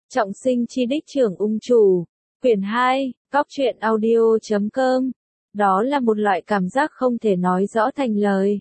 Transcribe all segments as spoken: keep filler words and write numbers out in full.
Trọng sinh chi đích trưởng ung chủ. Quyển hai, Cóc truyện audio chấm com. Đó là một loại cảm giác không thể nói rõ thành lời.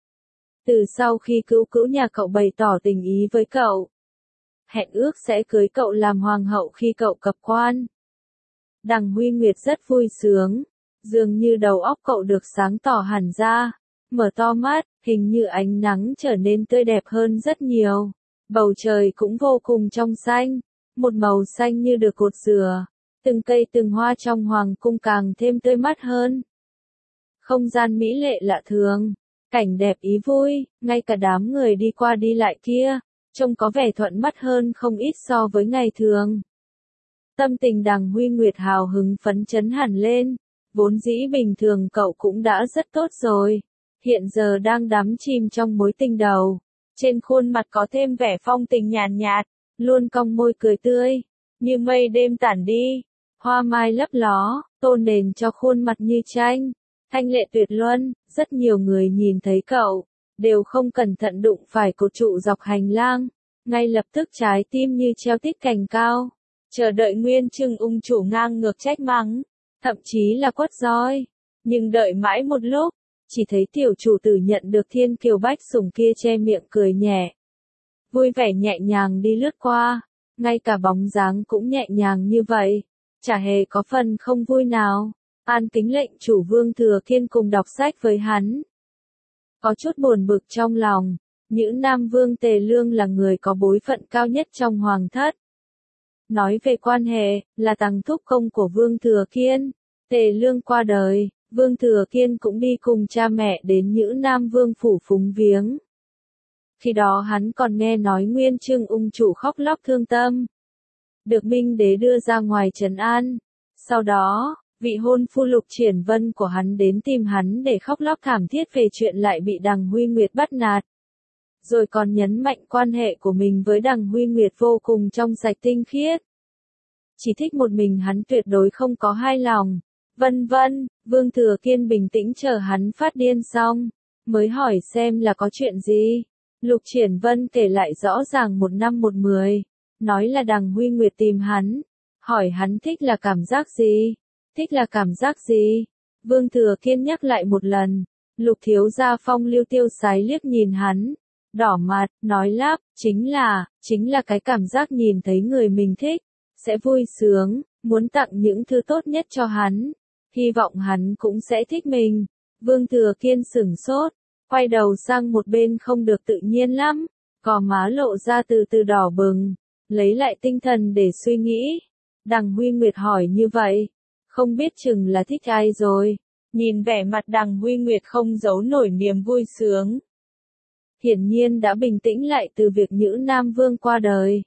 Từ sau khi cữu cữu nhà cậu bày tỏ tình ý với cậu, hẹn ước sẽ cưới cậu làm hoàng hậu khi cậu cập quan, Đằng Huy Nguyệt rất vui sướng, dường như đầu óc cậu được sáng tỏ hẳn ra, mở to mắt, hình như ánh nắng trở nên tươi đẹp hơn rất nhiều. Bầu trời cũng vô cùng trong xanh, một màu xanh như được cột dừa, từng cây từng hoa trong hoàng cung càng thêm tươi mát hơn. Không gian mỹ lệ lạ thường, cảnh đẹp ý vui, ngay cả đám người đi qua đi lại kia, trông có vẻ thuận mắt hơn không ít so với ngày thường. Tâm tình Đằng Huy Nguyệt hào hứng phấn chấn hẳn lên, vốn dĩ bình thường cậu cũng đã rất tốt rồi, hiện giờ đang đắm chìm trong mối tình đầu. Trên khuôn mặt có thêm vẻ phong tình nhàn nhạt, luôn cong môi cười tươi, như mây đêm tản đi, hoa mai lấp ló, tô nền cho khuôn mặt như tranh, thanh lệ tuyệt luân. Rất nhiều người nhìn thấy cậu, đều không cẩn thận đụng phải cột trụ dọc hành lang, ngay lập tức trái tim như treo tít cành cao, chờ đợi Nguyên Trưng ung chủ ngang ngược trách mắng, thậm chí là quất roi. Nhưng đợi mãi một lúc, chỉ thấy tiểu chủ tử nhận được thiên kiều bách sủng kia che miệng cười nhẹ, vui vẻ nhẹ nhàng đi lướt qua, ngay cả bóng dáng cũng nhẹ nhàng như vậy, chả hề có phần không vui nào. An kính lệnh chủ Vương Thừa Kiên cùng đọc sách với hắn. Có chút buồn bực trong lòng, Nhữ Nam Vương Tề Lương là người có bối phận cao nhất trong hoàng thất. Nói về quan hệ, là tằng thúc công của Vương Thừa Kiên. Tề Lương qua đời, Vương Thừa Kiên cũng đi cùng cha mẹ đến Nhữ Nam Vương phủ phúng viếng. Khi đó hắn còn nghe nói Nguyên Trưng ung chủ khóc lóc thương tâm, được Minh Đế đưa ra ngoài trấn an. Sau đó, vị hôn phu Lục Triển Vân của hắn đến tìm hắn để khóc lóc thảm thiết về chuyện lại bị Đằng Huy Nguyệt bắt nạt. Rồi còn nhấn mạnh quan hệ của mình với Đằng Huy Nguyệt vô cùng trong sạch tinh khiết. Chỉ thích một mình hắn, tuyệt đối không có hai lòng. Vân vân, Vương Thừa Kiên bình tĩnh chờ hắn phát điên xong, mới hỏi xem là có chuyện gì. Lục Triển Vân kể lại rõ ràng một năm một mười, nói là Đằng Huy Nguyệt tìm hắn, hỏi hắn thích là cảm giác gì. Thích là cảm giác gì? Vương Thừa Kiên nhắc lại một lần. Lục thiếu gia phong lưu tiêu sái liếc nhìn hắn, đỏ mặt, nói lắp, chính là, chính là cái cảm giác nhìn thấy người mình thích, sẽ vui sướng, muốn tặng những thứ tốt nhất cho hắn, hy vọng hắn cũng sẽ thích mình. Vương Thừa Kiên sửng sốt, quay đầu sang một bên không được tự nhiên lắm, gò má lộ ra từ từ đỏ bừng, lấy lại tinh thần để suy nghĩ. Đằng Huy Nguyệt hỏi như vậy, không biết chừng là thích ai rồi. Nhìn vẻ mặt Đằng Huy Nguyệt không giấu nổi niềm vui sướng, hiển nhiên đã bình tĩnh lại từ việc Nhữ Nam Vương qua đời.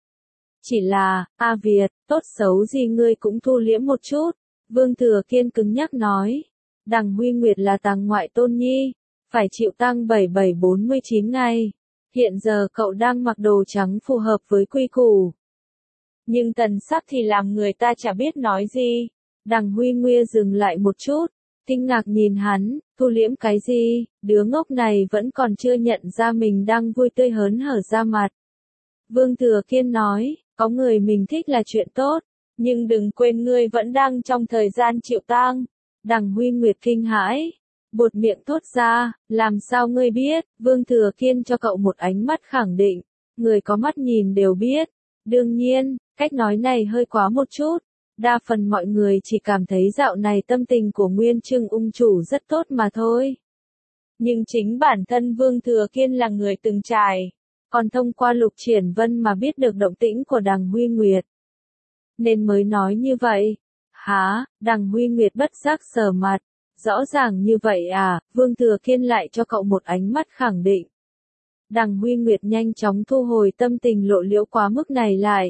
Chỉ là, A Việt, tốt xấu gì ngươi cũng thu liễm một chút. Vương Thừa Kiên cứng nhắc nói. Đằng Huy Nguyệt là tàng ngoại tôn nhi, phải chịu tang bảy bảy bốn mươi chín ngày. Hiện giờ cậu đang mặc đồ trắng phù hợp với quy củ. Nhưng tần sắc thì làm người ta chả biết nói gì. Đằng Huy Nguyệt dừng lại một chút, kinh ngạc nhìn hắn, thu liễm cái gì, đứa ngốc này vẫn còn chưa nhận ra mình đang vui tươi hớn hở ra mặt. Vương Thừa Kiên nói, có người mình thích là chuyện tốt, nhưng đừng quên ngươi vẫn đang trong thời gian chịu tang. Đằng Huy Nguyệt kinh hãi, buột miệng thốt ra, làm sao ngươi biết? Vương Thừa Kiên cho cậu một ánh mắt khẳng định, người có mắt nhìn đều biết. Đương nhiên, cách nói này hơi quá một chút. Đa phần mọi người chỉ cảm thấy dạo này tâm tình của Nguyên Trưng ung chủ rất tốt mà thôi. Nhưng chính bản thân Vương Thừa Kiên là người từng trải, còn thông qua Lục Triển Vân mà biết được động tĩnh của Đằng Huy Nguyệt, nên mới nói như vậy. Hả? Đằng Huy Nguyệt bất giác sờ mặt, rõ ràng như vậy à? Vương Thừa Kiên lại cho cậu một ánh mắt khẳng định. Đằng Huy Nguyệt nhanh chóng thu hồi tâm tình lộ liễu quá mức này lại.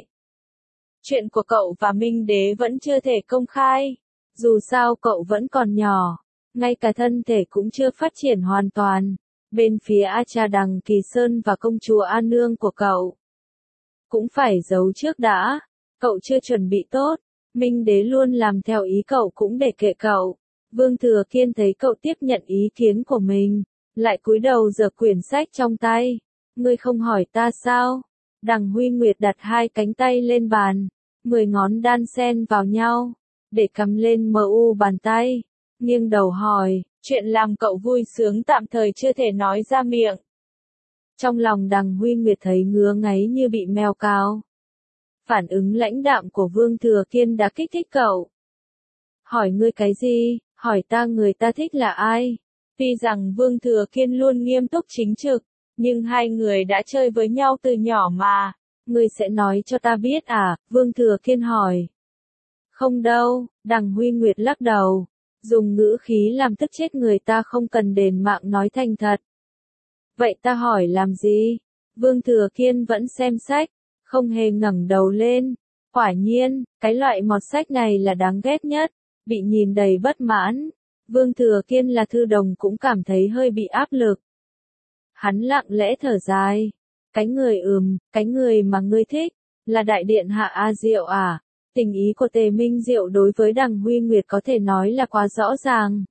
Chuyện của cậu và Minh Đế vẫn chưa thể công khai, dù sao cậu vẫn còn nhỏ, ngay cả thân thể cũng chưa phát triển hoàn toàn. Bên phía A Cha Đằng Kỳ Sơn và công chúa An Nương của cậu cũng phải giấu trước đã, cậu chưa chuẩn bị tốt. Minh Đế luôn làm theo ý cậu cũng để kệ cậu. Vương Thừa Kiên thấy cậu tiếp nhận ý kiến của mình, lại cúi đầu giở quyển sách trong tay. Ngươi không hỏi ta sao? Đằng Huy Nguyệt đặt hai cánh tay lên bàn, mười ngón đan xen vào nhau, để cầm lên mờ u bàn tay, nghiêng đầu hỏi, chuyện làm cậu vui sướng tạm thời chưa thể nói ra miệng. Trong lòng đằng Huy Nguyệt thấy ngứa ngáy như bị mèo cào. Phản ứng lãnh đạm của Vương Thừa Kiên đã kích thích cậu. Hỏi ngươi cái gì, hỏi ta người ta thích là ai? Tuy rằng Vương Thừa Kiên luôn nghiêm túc chính trực, nhưng hai người đã chơi với nhau từ nhỏ mà. Ngươi sẽ nói cho ta biết à? Vương Thừa Kiên hỏi. Không đâu, đằng Huy Nguyệt lắc đầu, dùng ngữ khí làm tức chết người ta, không cần đền mạng nói thành thật. Vậy ta hỏi làm gì? Vương Thừa Kiên vẫn xem sách, không hề ngẩng đầu lên. Quả nhiên, cái loại mọt sách này là đáng ghét nhất, bị nhìn đầy bất mãn. Vương Thừa Kiên là thư đồng cũng cảm thấy hơi bị áp lực. Hắn lặng lẽ thở dài. Cái người ừm, cái người mà ngươi thích, là đại điện hạ A Diệu à? Tình ý của Tề Minh Diệu đối với đằng Huy Nguyệt có thể nói là quá rõ ràng.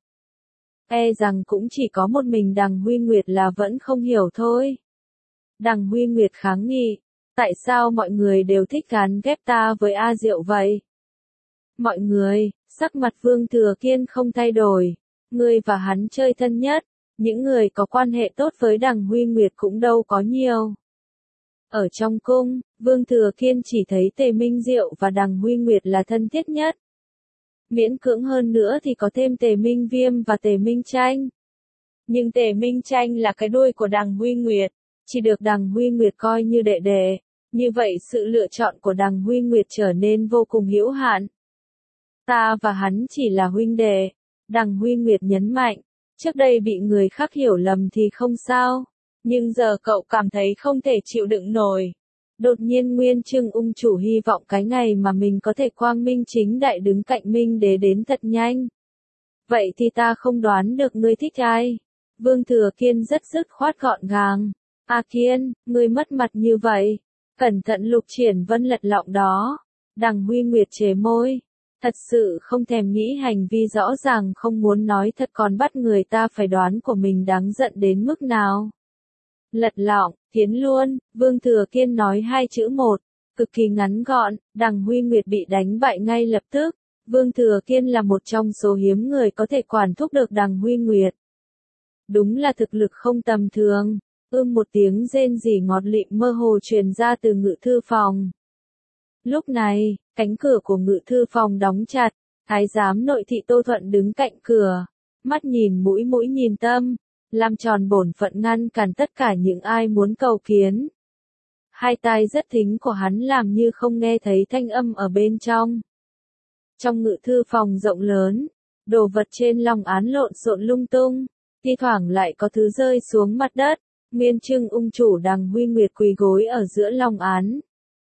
E rằng cũng chỉ có một mình đằng Huy Nguyệt là vẫn không hiểu thôi. Đằng Huy Nguyệt kháng nghị. Tại sao mọi người đều thích gán ghép ta với A Diệu vậy? Mọi người, sắc mặt Vương Thừa Kiên không thay đổi. Ngươi và hắn chơi thân nhất, những người có quan hệ tốt với đằng Huy Nguyệt cũng đâu có nhiều. Ở trong cung, Vương Thừa Kiên chỉ thấy Tề Minh Diệu và đằng Huy Nguyệt là thân thiết nhất. Miễn cưỡng hơn nữa thì có thêm Tề Minh Viêm và Tề Minh Tranh. Nhưng Tề Minh Tranh là cái đuôi của đằng Huy Nguyệt, chỉ được đằng Huy Nguyệt coi như đệ đệ. Như vậy sự lựa chọn của đằng Huy Nguyệt trở nên vô cùng hữu hạn. Ta và hắn chỉ là huynh đệ, đằng Huy Nguyệt nhấn mạnh. Trước đây bị người khác hiểu lầm thì không sao, nhưng giờ cậu cảm thấy không thể chịu đựng nổi. Đột nhiên Nguyên Trưng ung chủ hy vọng cái ngày mà mình có thể quang minh chính đại đứng cạnh Minh Đế đến thật nhanh. Vậy thì ta không đoán được ngươi thích ai. Vương Thừa Kiên rất dứt khoát gọn gàng. A Kiên, ngươi mất mặt như vậy. Cẩn thận Lục Triển Vân lật lọng đó. Đằng Huy Nguyệt chế môi. Thật sự không thèm nghĩ hành vi rõ ràng không muốn nói thật còn bắt người ta phải đoán của mình đáng giận đến mức nào. Lật lọng, tiến luôn, Vương Thừa Kiên nói hai chữ một, cực kỳ ngắn gọn, đằng Huy Nguyệt bị đánh bại ngay lập tức. Vương Thừa Kiên là một trong số hiếm người có thể quản thúc được đằng Huy Nguyệt. Đúng là thực lực không tầm thường. Ưm một tiếng rên rỉ ngọt lịm mơ hồ truyền ra từ ngự thư phòng. Lúc này, cánh cửa của ngự thư phòng đóng chặt, thái giám nội thị Tô Thuận đứng cạnh cửa, mắt nhìn mũi mũi nhìn tâm, làm tròn bổn phận ngăn cản tất cả những ai muốn cầu kiến. Hai tai rất thính của hắn làm như không nghe thấy thanh âm ở bên trong. Trong ngự thư phòng rộng lớn, đồ vật trên long án lộn xộn lung tung, thi thoảng lại có thứ rơi xuống mặt đất. Nguyên Trưng ung chủ đằng Huy Nguyệt quỳ gối ở giữa long án.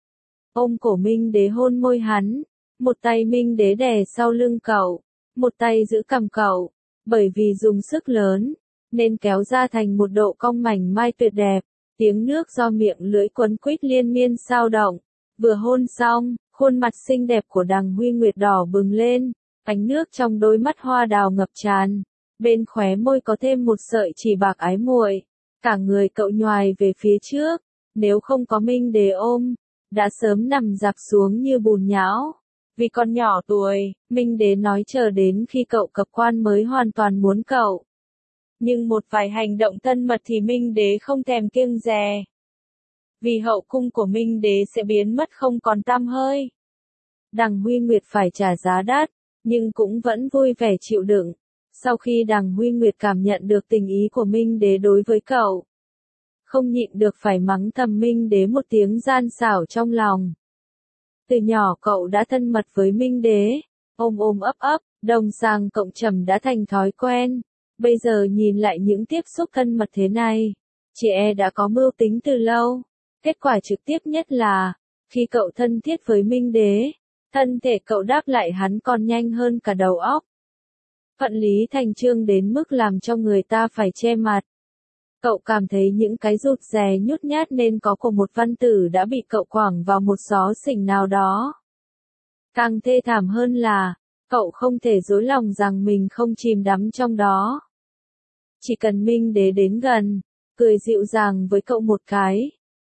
Ôm cổ Minh Đế hôn môi hắn, một tay Minh Đế đè sau lưng cậu, một tay giữ cằm cậu, bởi vì dùng sức lớn, nên kéo ra thành một độ cong mảnh mai tuyệt đẹp, tiếng nước do miệng lưỡi quấn quýt liên miên sao động, vừa hôn xong, khuôn mặt xinh đẹp của đằng Huy Nguyệt đỏ bừng lên, ánh nước trong đôi mắt hoa đào ngập tràn, bên khóe môi có thêm một sợi chỉ bạc ái muội. Cả người cậu nhoài về phía trước, nếu không có Minh Đế ôm, đã sớm nằm dạp xuống như bùn nhão. Vì còn nhỏ tuổi, Minh Đế nói chờ đến khi cậu cập quan mới hoàn toàn muốn cậu. Nhưng một vài hành động thân mật thì Minh Đế không thèm kiêng dè. Vì hậu cung của Minh Đế sẽ biến mất không còn tăm hơi. Đằng Huy Nguyệt phải trả giá đắt, nhưng cũng vẫn vui vẻ chịu đựng. Sau khi đằng Huy Nguyệt cảm nhận được tình ý của Minh Đế đối với cậu, không nhịn được phải mắng thầm Minh Đế một tiếng gian xảo trong lòng. Từ nhỏ cậu đã thân mật với Minh Đế, ôm ôm ấp ấp, đồng sàng cộng trầm đã thành thói quen. Bây giờ nhìn lại những tiếp xúc thân mật thế này, chị e đã có mưu tính từ lâu. Kết quả trực tiếp nhất là, khi cậu thân thiết với Minh Đế, thân thể cậu đáp lại hắn còn nhanh hơn cả đầu óc. Thuận lý thành chương đến mức làm cho người ta phải che mặt. Cậu cảm thấy những cái rụt rè nhút nhát nên có của một văn tử đã bị cậu quẳng vào một xó xỉnh nào đó. Càng thê thảm hơn là, cậu không thể dối lòng rằng mình không chìm đắm trong đó. Chỉ cần Minh Đế đến gần, cười dịu dàng với cậu một cái,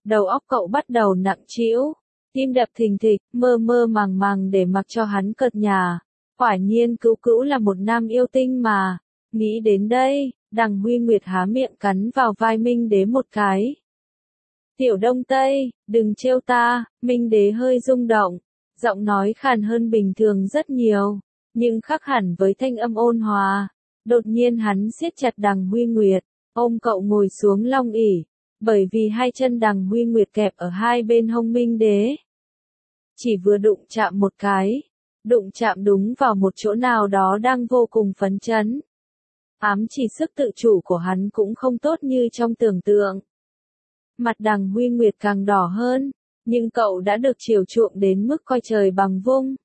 đầu óc cậu bắt đầu nặng trĩu, tim đập thình thịch, mơ mơ màng màng để mặc cho hắn cợt nhả. Quả nhiên Cữu Cữu là một nam yêu tinh mà. Nghĩ đến đây, Đằng Huy Nguyệt há miệng cắn vào vai Minh Đế một cái. Tiểu Đông Tây, đừng trêu ta, Minh Đế hơi rung động, giọng nói khàn hơn bình thường rất nhiều, nhưng khác hẳn với thanh âm ôn hòa. Đột nhiên hắn siết chặt Đằng Huy Nguyệt, ôm cậu ngồi xuống long ỷ, bởi vì hai chân Đằng Huy Nguyệt kẹp ở hai bên hông Minh Đế. Chỉ vừa đụng chạm một cái, đụng chạm đúng vào một chỗ nào đó đang vô cùng phấn chấn. Ám chỉ sức tự chủ của hắn cũng không tốt như trong tưởng tượng. Mặt Đằng Huy Nguyệt càng đỏ hơn, nhưng cậu đã được chiều chuộng đến mức coi trời bằng vung.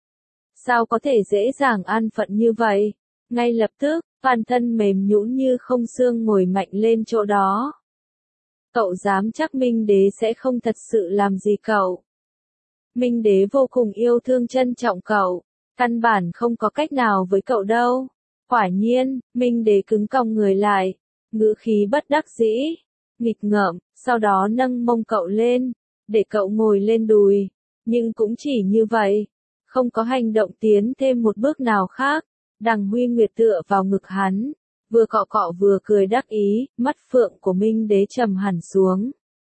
Sao có thể dễ dàng an phận như vậy? Ngay lập tức, toàn thân mềm nhũn như không xương ngồi mạnh lên chỗ đó. Cậu dám chắc Minh Đế sẽ không thật sự làm gì cậu. Minh Đế vô cùng yêu thương trân trọng cậu, căn bản không có cách nào với cậu đâu. Quả nhiên, Minh Đế cứng còng người lại, ngữ khí bất đắc dĩ, nghịch ngợm, sau đó nâng mông cậu lên, để cậu ngồi lên đùi, nhưng cũng chỉ như vậy, không có hành động tiến thêm một bước nào khác. Đằng Huy Nguyệt tựa vào ngực hắn, vừa cọ cọ vừa cười đắc ý, mắt phượng của Minh Đế trầm hẳn xuống.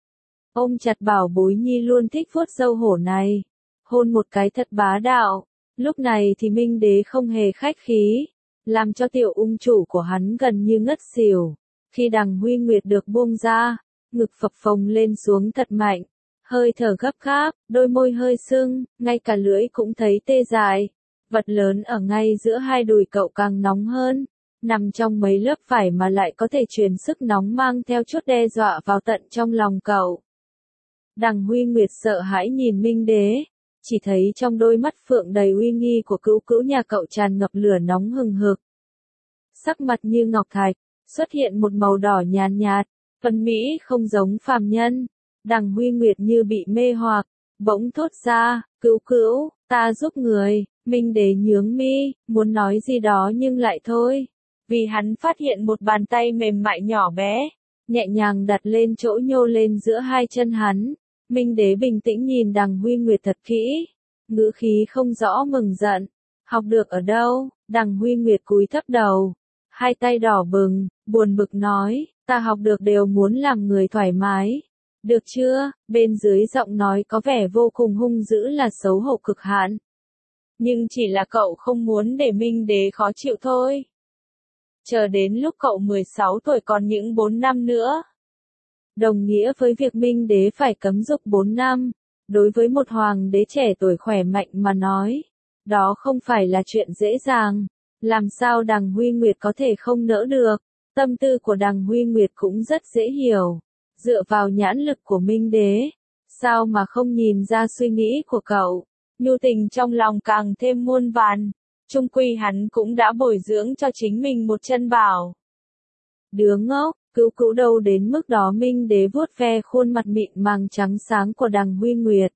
Ôm chặt bảo bối nhi luôn thích vuốt râu hổ này, hôn một cái thật bá đạo. Lúc này thì Minh Đế không hề khách khí, làm cho tiểu ung chủ của hắn gần như ngất xỉu. Khi Đằng Huy Nguyệt được buông ra, ngực phập phồng lên xuống thật mạnh, hơi thở gấp gáp, đôi môi hơi sưng, ngay cả lưỡi cũng thấy tê dại. Vật lớn ở ngay giữa hai đùi cậu càng nóng hơn, nằm trong mấy lớp vải mà lại có thể truyền sức nóng mang theo chút đe dọa vào tận trong lòng cậu. Đằng Huy Nguyệt sợ hãi nhìn Minh Đế, chỉ thấy trong đôi mắt phượng đầy uy nghi của Cữu Cữu nhà cậu tràn ngập lửa nóng hừng hực. Sắc mặt như ngọc thạch, xuất hiện một màu đỏ nhàn nhạt, phần mỹ không giống phàm nhân. Đằng Huy Nguyệt như bị mê hoặc, bỗng thốt ra, Cữu Cữu, ta giúp người. Minh Đế nhướng mi, muốn nói gì đó nhưng lại thôi, vì hắn phát hiện một bàn tay mềm mại nhỏ bé, nhẹ nhàng đặt lên chỗ nhô lên giữa hai chân hắn. Minh Đế bình tĩnh nhìn Đằng Huy Nguyệt thật kỹ, ngữ khí không rõ mừng giận. Học được ở đâu? Đằng Huy Nguyệt cúi thấp đầu, hai tay đỏ bừng, buồn bực nói, ta học được đều muốn làm người thoải mái. Được chưa? Bên dưới giọng nói có vẻ vô cùng hung dữ là xấu hổ cực hạn. Nhưng chỉ là cậu không muốn để Minh Đế khó chịu thôi. Chờ đến lúc cậu mười sáu tuổi còn những bốn năm nữa. Đồng nghĩa với việc Minh Đế phải cấm dục bốn năm. Đối với một hoàng đế trẻ tuổi khỏe mạnh mà nói, đó không phải là chuyện dễ dàng. Làm sao Đằng Huy Nguyệt có thể không nỡ được? Tâm tư của Đằng Huy Nguyệt cũng rất dễ hiểu. Dựa vào nhãn lực của Minh Đế, sao mà không nhìn ra suy nghĩ của cậu? Nhu tình trong lòng càng thêm muôn vàn, chung quy hắn cũng đã bồi dưỡng cho chính mình một chân bảo. Đứa ngốc, Cữu Cữu đâu đến mức đó. Minh Đế vuốt ve khuôn mặt mịn màng trắng sáng của Đằng Huy Nguyệt.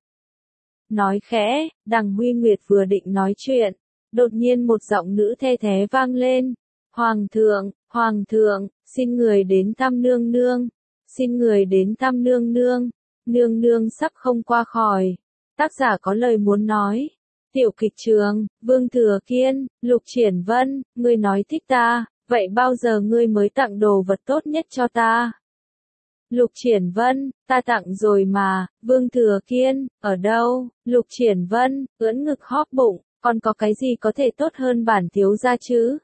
Nói khẽ, Đằng Huy Nguyệt vừa định nói chuyện, đột nhiên một giọng nữ the thé vang lên. Hoàng thượng, Hoàng thượng, xin người đến thăm nương nương, xin người đến thăm nương nương, nương nương sắp không qua khỏi. Tác giả có lời muốn nói. Tiểu kịch trường, Vương Thừa Kiên, Lục Triển Vân, ngươi nói thích ta, vậy bao giờ ngươi mới tặng đồ vật tốt nhất cho ta? Lục Triển Vân, ta tặng rồi mà. Vương Thừa Kiên, ở đâu? Lục Triển Vân, ưỡn ngực hóp bụng, còn có cái gì có thể tốt hơn bản thiếu gia chứ?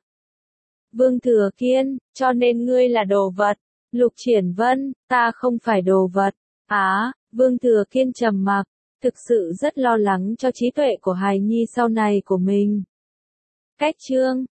Vương Thừa Kiên, cho nên ngươi là đồ vật. Lục Triển Vân, ta không phải đồ vật. Á, Vương Thừa Kiên trầm mặc, thực sự rất lo lắng cho trí tuệ của hài nhi sau này của mình. Cách chương